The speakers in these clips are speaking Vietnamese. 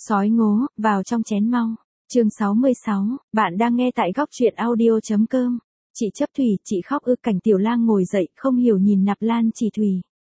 Sói ngố, vào trong chén mau. Chương 66, bạn đang nghe tại góc truyện audio.com. Chị chấp thủy, chị khóc ư? Cảnh Tiểu Lang ngồi dậy, không hiểu nhìn Nạp Lan Chỉ Thủy.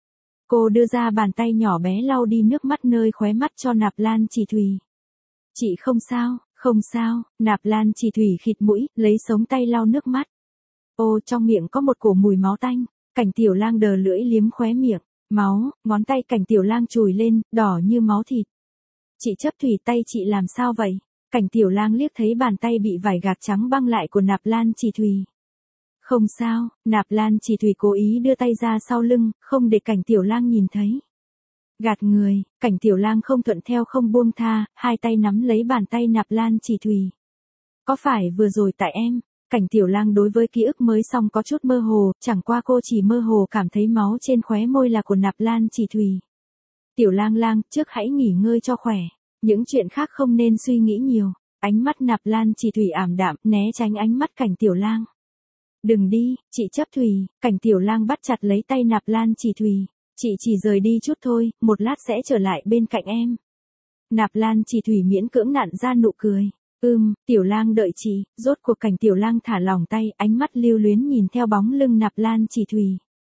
Cô đưa ra bàn tay nhỏ bé lau đi nước mắt nơi khóe mắt cho Nạp Lan Chỉ Thủy. Chị không sao, không sao. Nạp Lan Chỉ Thủy khịt mũi, lấy sống tay lau nước mắt. Ô, trong miệng có một cổ mùi máu tanh. Cảnh Tiểu Lang đờ lưỡi liếm khóe miệng. Máu, ngón tay Cảnh Tiểu Lang chùi lên, đỏ như máu thịt. Chị chấp thủy, tay chị làm sao vậy? Cảnh Tiểu Lang liếc thấy bàn tay bị vải gạc trắng băng lại của Nạp Lan Chỉ Thủy. Không sao. Nạp Lan Chỉ Thủy cố ý đưa tay ra sau lưng, không để Cảnh Tiểu Lang nhìn thấy. Gạt người. Cảnh Tiểu Lang không thuận theo không buông tha, hai tay nắm lấy bàn tay Nạp Lan Chỉ Thủy. Có phải vừa rồi tại em? Cảnh Tiểu Lang đối với ký ức mới xong có chút mơ hồ, chẳng qua cô chỉ mơ hồ cảm thấy máu trên khóe môi là của Nạp Lan Chỉ Thủy. Tiểu Lang Lang, trước hãy nghỉ ngơi cho khỏe. Những chuyện khác không nên suy nghĩ nhiều. Ánh mắt Nạp Lan Chỉ Thủy ảm đạm, né tránh ánh mắt Cảnh Tiểu Lang. Đừng đi, chị chấp thủy. Cảnh Tiểu Lang bắt chặt lấy tay Nạp Lan Chỉ Thủy. Chị chỉ rời đi chút thôi, một lát sẽ trở lại bên cạnh em. Nạp Lan Chỉ Thủy miễn cưỡng nặn ra nụ cười. Tiểu Lang đợi chị. Rốt cuộc Cảnh Tiểu Lang thả lỏng tay, ánh mắt lưu luyến nhìn theo bóng lưng Nạp Lan Chỉ Thủy.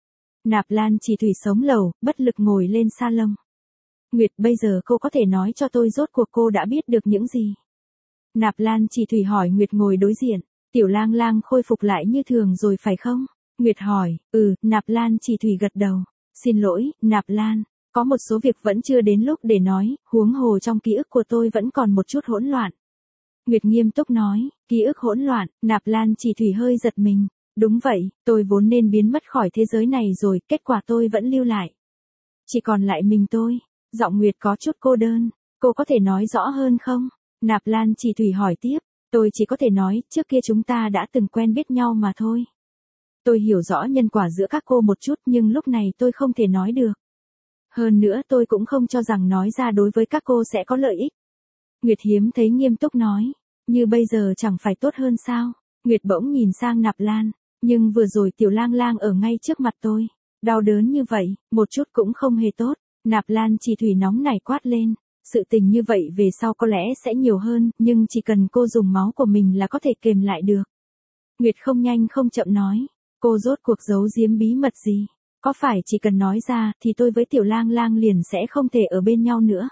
Nạp Lan Chỉ Thủy sống lầu, bất lực ngồi lên salon. Nguyệt, bây giờ cô có thể nói cho tôi rốt cuộc cô đã biết được những gì? Nạp Lan Chỉ Thủy hỏi Nguyệt ngồi đối diện. Tiểu Lang Lang khôi phục lại như thường rồi phải không? Nguyệt hỏi. Nạp Lan Chỉ Thủy gật đầu. Xin lỗi, Nạp Lan, có một số việc vẫn chưa đến lúc để nói, huống hồ trong ký ức của tôi vẫn còn một chút hỗn loạn. Nguyệt nghiêm túc nói. Ký ức hỗn loạn? Nạp Lan Chỉ Thủy hơi giật mình. Đúng vậy, tôi vốn nên biến mất khỏi thế giới này rồi, kết quả tôi vẫn lưu lại. Chỉ còn lại mình tôi. Giọng Nguyệt có chút cô đơn. Cô có thể nói rõ hơn không? Nạp Lan Chỉ Thủy hỏi tiếp. Tôi chỉ có thể nói, trước kia chúng ta đã từng quen biết nhau mà thôi. Tôi hiểu rõ nhân quả giữa các cô một chút nhưng lúc này tôi không thể nói được. Hơn nữa tôi cũng không cho rằng nói ra đối với các cô sẽ có lợi ích. Nguyệt hiếm thấy nghiêm túc nói. Như bây giờ chẳng phải tốt hơn sao? Nguyệt bỗng nhìn sang Nạp Lan. Nhưng vừa rồi Tiểu Lang Lang ở ngay trước mặt tôi. Đau đớn như vậy, một chút cũng không hề tốt. Nạp Lan Chỉ Thủy nóng nảy quát lên. Sự tình như vậy về sau có lẽ sẽ nhiều hơn, nhưng chỉ cần cô dùng máu của mình là có thể kềm lại được. Nguyệt không nhanh không chậm nói. Cô rốt cuộc giấu giếm bí mật gì? Có phải chỉ cần nói ra thì tôi với Tiểu Lang Lang liền sẽ không thể ở bên nhau nữa?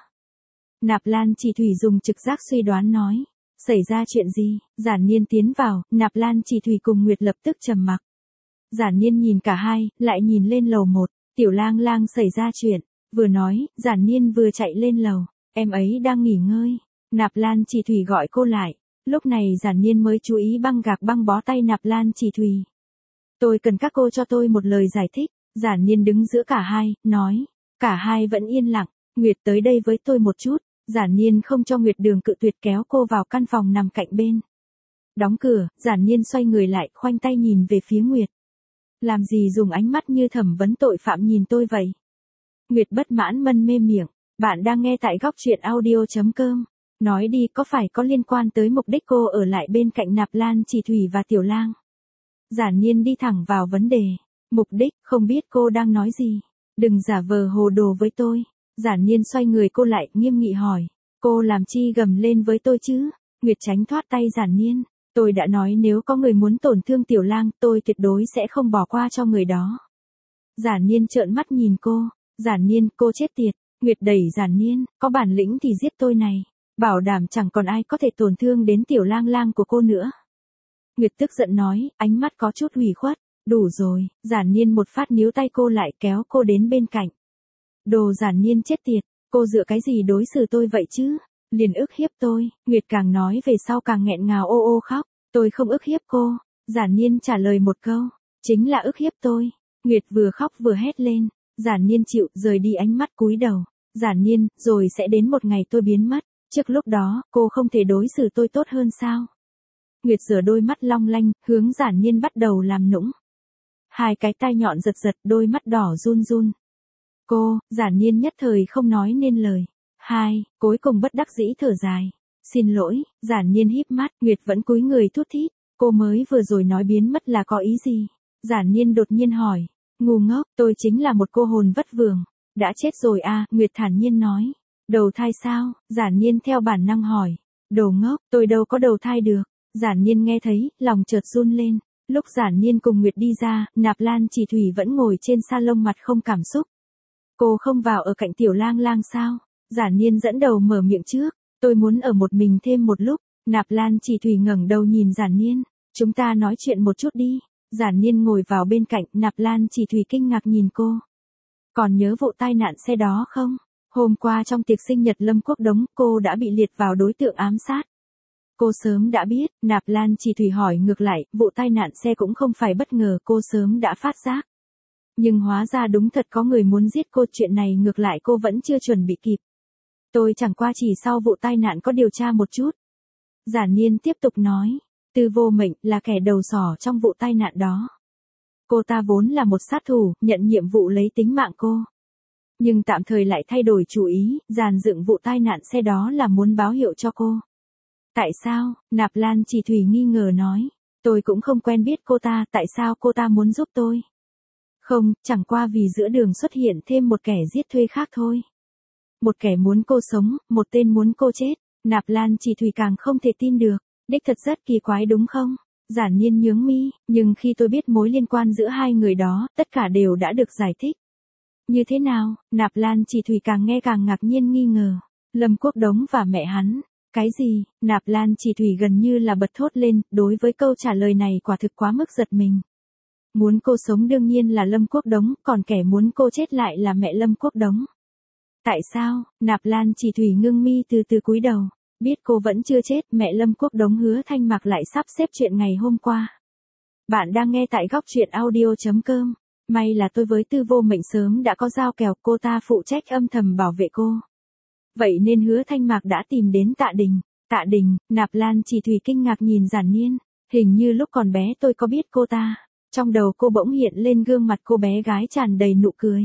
Nạp Lan Chỉ Thủy dùng trực giác suy đoán nói. Xảy ra chuyện gì? Giản Niên tiến vào, Nạp Lan Chỉ Thủy cùng Nguyệt lập tức trầm mặc. Giản Niên nhìn cả hai, lại nhìn lên lầu 1. Tiểu Lang Lang xảy ra chuyện. Vừa nói, Giản Niên vừa chạy lên lầu. Em ấy đang nghỉ ngơi. Nạp Lan Chỉ Thủy gọi cô lại. Lúc này Giản Niên mới chú ý băng gạc băng bó tay Nạp Lan Chỉ Thủy. Tôi cần các cô cho tôi một lời giải thích. Giản Niên đứng giữa cả hai, nói. Cả hai vẫn yên lặng. Nguyệt tới đây với tôi một chút. Giản Niên không cho Nguyệt đường cự tuyệt kéo cô vào căn phòng nằm cạnh bên. Đóng cửa, Giản Niên xoay người lại, khoanh tay nhìn về phía Nguyệt. Làm gì dùng ánh mắt như thẩm vấn tội phạm nhìn tôi vậy? Nguyệt bất mãn mân mê miệng. Bạn đang nghe tại góc truyện audio.com. Nói đi, có phải có liên quan tới mục đích cô ở lại bên cạnh Nạp Lan Chỉ Thủy và Tiểu Lang? Giản Niên đi thẳng vào vấn đề. Mục đích, không biết cô đang nói gì. Đừng giả vờ hồ đồ với tôi. Giản Niên xoay người cô lại, nghiêm nghị hỏi. Cô làm chi gầm lên với tôi chứ? Nguyệt tránh thoát tay Giản Niên. Tôi đã nói nếu có người muốn tổn thương Tiểu Lang, tôi tuyệt đối sẽ không bỏ qua cho người đó. Giản Niên trợn mắt nhìn cô. Giản Niên, cô chết tiệt. Nguyệt đẩy Giản Niên, có bản lĩnh thì giết tôi này. Bảo đảm chẳng còn ai có thể tổn thương đến Tiểu Lang Lang của cô nữa. Nguyệt tức giận nói, ánh mắt có chút ủy khuất. Đủ rồi. Giản Niên một phát níu tay cô lại, kéo cô đến bên cạnh. Đồ Giản Niên chết tiệt, cô dựa cái gì đối xử tôi vậy chứ? Liền ức hiếp tôi. Nguyệt càng nói về sau càng nghẹn ngào ô ô khóc. Tôi không ức hiếp cô. Giản Niên trả lời một câu. Chính là ức hiếp tôi. Nguyệt vừa khóc vừa hét lên. Giản Niên chịu, rời đi ánh mắt cúi đầu. Giản Niên, rồi sẽ đến một ngày tôi biến mất. Trước lúc đó, cô không thể đối xử tôi tốt hơn sao? Nguyệt rửa đôi mắt long lanh, hướng Giản Niên bắt đầu làm nũng. Hai cái tai nhọn giật giật, đôi mắt đỏ run run. Cô, Giản Niên nhất thời không nói nên lời. Cuối cùng bất đắc dĩ thở dài. Xin lỗi. Giản Niên híp mắt, Nguyệt vẫn cúi người thút thít. Cô mới vừa rồi nói biến mất là có ý gì? Giản Niên đột nhiên hỏi. Ngu ngốc, tôi chính là một cô hồn vất vưởng. Đã chết rồi à, Nguyệt thản nhiên nói. Đầu thai sao? Giản Nhiên theo bản năng hỏi. Đồ ngốc, tôi đâu có đầu thai được. Giản Nhiên nghe thấy, lòng chợt run lên. Lúc Giản Nhiên cùng Nguyệt đi ra, Nạp Lan Chỉ Thủy vẫn ngồi trên salon mặt không cảm xúc. Cô không vào ở cạnh Tiểu Lang Lang sao? Giản Nhiên dẫn đầu mở miệng trước. Tôi muốn ở một mình thêm một lúc. Nạp Lan Chỉ Thủy ngẩng đầu nhìn Giản Nhiên. Chúng ta nói chuyện một chút đi. Giản Nhiên ngồi vào bên cạnh, Nạp Lan Chỉ Thủy kinh ngạc nhìn cô. Còn nhớ vụ tai nạn xe đó không? Hôm qua trong tiệc sinh nhật Lâm Quốc Đống, cô đã bị liệt vào đối tượng ám sát. Cô sớm đã biết, Nạp Lan Chỉ Thủy hỏi ngược lại, vụ tai nạn xe cũng không phải bất ngờ, cô sớm đã phát giác. Nhưng hóa ra đúng thật có người muốn giết cô, chuyện này ngược lại cô vẫn chưa chuẩn bị kịp. Tôi chẳng qua chỉ sau vụ tai nạn có điều tra một chút. Giản Nhiên tiếp tục nói, Tư Vô Mệnh là kẻ đầu sỏ trong vụ tai nạn đó. Cô ta vốn là một sát thủ, nhận nhiệm vụ lấy tính mạng cô. Nhưng tạm thời lại thay đổi chủ ý, dàn dựng vụ tai nạn xe đó là muốn báo hiệu cho cô. Tại sao? Nạp Lan Chỉ Thủy nghi ngờ nói. Tôi cũng không quen biết cô ta, tại sao cô ta muốn giúp tôi? Không, chẳng qua vì giữa đường xuất hiện thêm một kẻ giết thuê khác thôi. Một kẻ muốn cô sống, một tên muốn cô chết. Nạp Lan Chỉ Thủy càng không thể tin được. Đích thật rất kỳ quái đúng không? Giản Nhiên nhướng mi, nhưng khi tôi biết mối liên quan giữa hai người đó, tất cả đều đã được giải thích. Như thế nào? Nạp Lan Chỉ Thủy càng nghe càng ngạc nhiên nghi ngờ. Lâm Quốc Đống và mẹ hắn. Cái gì? Nạp Lan Chỉ Thủy gần như là bật thốt lên, đối với câu trả lời này quả thực quá mức giật mình. Muốn cô sống đương nhiên là Lâm Quốc Đống, còn kẻ muốn cô chết lại là mẹ Lâm Quốc Đống. Tại sao? Nạp Lan Chỉ Thủy ngưng mi từ từ cúi đầu. Biết cô vẫn chưa chết, mẹ Lâm Quốc Đống Hứa Thanh Mạc lại sắp xếp chuyện ngày hôm qua. Bạn đang nghe tại góc truyện audio.com. May là tôi với Tư Vô Mệnh sớm đã có giao kèo, cô ta phụ trách âm thầm bảo vệ cô. Vậy nên Hứa Thanh Mạc đã tìm đến Tạ Đình. Tạ Đình? Nạp Lan Chỉ Thủy kinh ngạc nhìn Giản Nhiên. Hình như lúc còn bé tôi có biết cô ta. Trong đầu cô bỗng hiện lên gương mặt cô bé gái tràn đầy nụ cười.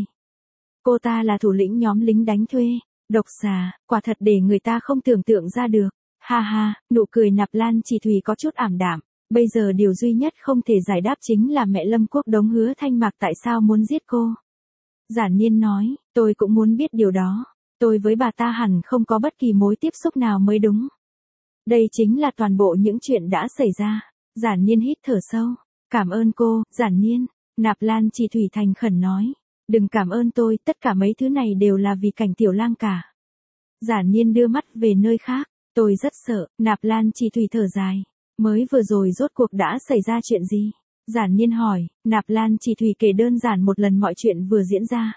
Cô ta là thủ lĩnh nhóm lính đánh thuê. Độc xà, quả thật để người ta không tưởng tượng ra được. Ha ha, nụ cười Nạp Lan Chỉ Thủy có chút ảm đạm. Bây giờ điều duy nhất không thể giải đáp chính là mẹ Lâm Quốc Đống Hứa Thanh Mạc tại sao muốn giết cô. Giản Nhiên nói, tôi cũng muốn biết điều đó. Tôi với bà ta hẳn không có bất kỳ mối tiếp xúc nào mới đúng. Đây chính là toàn bộ những chuyện đã xảy ra. Giản Nhiên hít thở sâu. Cảm ơn cô, Giản Nhiên. Nạp Lan Chỉ Thủy thành khẩn nói. Đừng cảm ơn tôi, tất cả mấy thứ này đều là vì Cảnh Tiểu Lang cả. Giản Nhiên đưa mắt về nơi khác. Tôi rất sợ. Nạp Lan Chỉ Thủy thở dài. Mới vừa rồi rốt cuộc đã xảy ra chuyện gì? Giản Nhiên hỏi. Nạp Lan Chỉ Thủy kể đơn giản một lần mọi chuyện vừa diễn ra.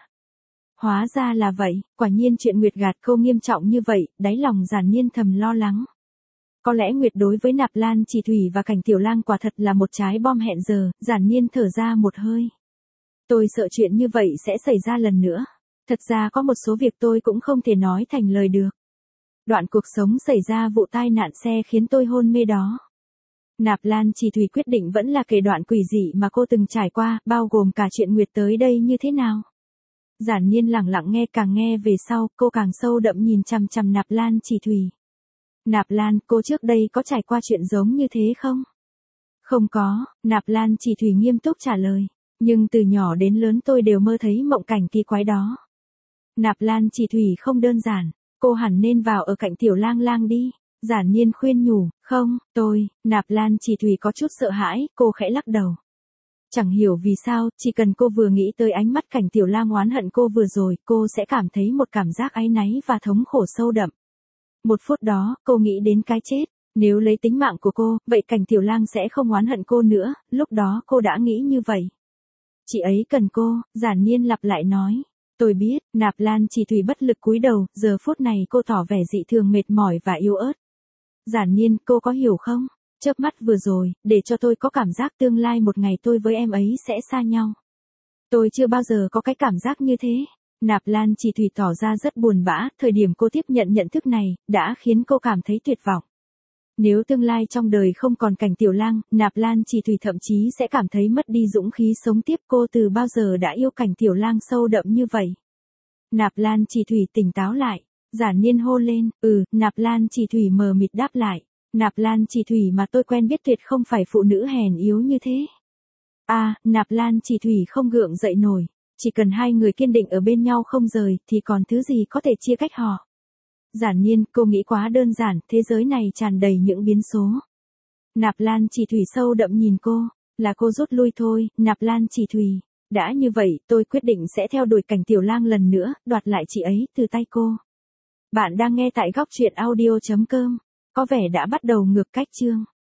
Hóa ra là vậy, quả nhiên chuyện Nguyệt gạt cô nghiêm trọng như vậy, đáy lòng Giản Nhiên thầm lo lắng. Có lẽ Nguyệt đối với Nạp Lan Chỉ Thủy và Cảnh Tiểu Lang quả thật là một trái bom hẹn giờ, Giản Nhiên thở ra một hơi. Tôi sợ chuyện như vậy sẽ xảy ra lần nữa. Thật ra có một số việc tôi cũng không thể nói thành lời được. Đoạn cuộc sống xảy ra vụ tai nạn xe khiến tôi hôn mê đó. Nạp Lan Chỉ Thủy quyết định vẫn là kể đoạn quỷ dị mà cô từng trải qua, bao gồm cả chuyện Nguyệt tới đây như thế nào. Giản Nhiên lặng lặng nghe, càng nghe về sau, cô càng sâu đậm nhìn chằm chằm Nạp Lan Chỉ Thủy. Nạp Lan, cô trước đây có trải qua chuyện giống như thế không? Không có, Nạp Lan Chỉ Thủy nghiêm túc trả lời. Nhưng từ nhỏ đến lớn tôi đều mơ thấy mộng cảnh kỳ quái đó. Nạp Lan Chỉ Thủy không đơn giản, cô hẳn nên vào ở cạnh Tiểu Lang Lang đi. Giản Nhiên khuyên nhủ, không, Nạp Lan Chỉ Thủy có chút sợ hãi, cô khẽ lắc đầu. Chẳng hiểu vì sao, chỉ cần cô vừa nghĩ tới ánh mắt Cảnh Tiểu Lang oán hận cô vừa rồi, cô sẽ cảm thấy một cảm giác áy náy và thống khổ sâu đậm. Một phút đó, cô nghĩ đến cái chết. Nếu lấy tính mạng của cô, vậy Cảnh Tiểu Lang sẽ không oán hận cô nữa, lúc đó cô đã nghĩ như vậy. Chị ấy cần cô, Giản Nhiên lặp lại nói. Tôi biết, Nạp Lan Chỉ Thủy bất lực cúi đầu, giờ phút này cô tỏ vẻ dị thường mệt mỏi và yếu ớt. Giản Nhiên, cô có hiểu không? Chớp mắt vừa rồi, để cho tôi có cảm giác tương lai một ngày tôi với em ấy sẽ xa nhau. Tôi chưa bao giờ có cái cảm giác như thế. Nạp Lan Chỉ Thủy tỏ ra rất buồn bã, thời điểm cô tiếp nhận nhận thức này, đã khiến cô cảm thấy tuyệt vọng. Nếu tương lai trong đời không còn Cảnh Tiểu Lang, Nạp Lan Chỉ Thủy thậm chí sẽ cảm thấy mất đi dũng khí sống tiếp. Cô từ bao giờ đã yêu Cảnh Tiểu Lang sâu đậm như vậy? Nạp Lan Chỉ Thủy tỉnh táo lại. Giản Nhiên hô lên, Nạp Lan Chỉ Thủy mờ mịt đáp lại. Nạp Lan Chỉ Thủy mà tôi quen biết tuyệt không phải phụ nữ hèn yếu như thế. Nạp Lan Chỉ Thủy không gượng dậy nổi. Chỉ cần hai người kiên định ở bên nhau không rời, thì còn thứ gì có thể chia cách họ. Giản Nhiên, cô nghĩ quá đơn giản, thế giới này tràn đầy những biến số. Nạp Lan Chỉ Thủy sâu đậm nhìn cô, là cô rút lui thôi, Nạp Lan Chỉ Thủy. Đã như vậy, tôi quyết định sẽ theo đuổi Cảnh Tiểu Lang lần nữa, đoạt lại chị ấy từ tay cô. Bạn đang nghe tại góc truyện audio.com. Có vẻ đã bắt đầu ngược cách chương.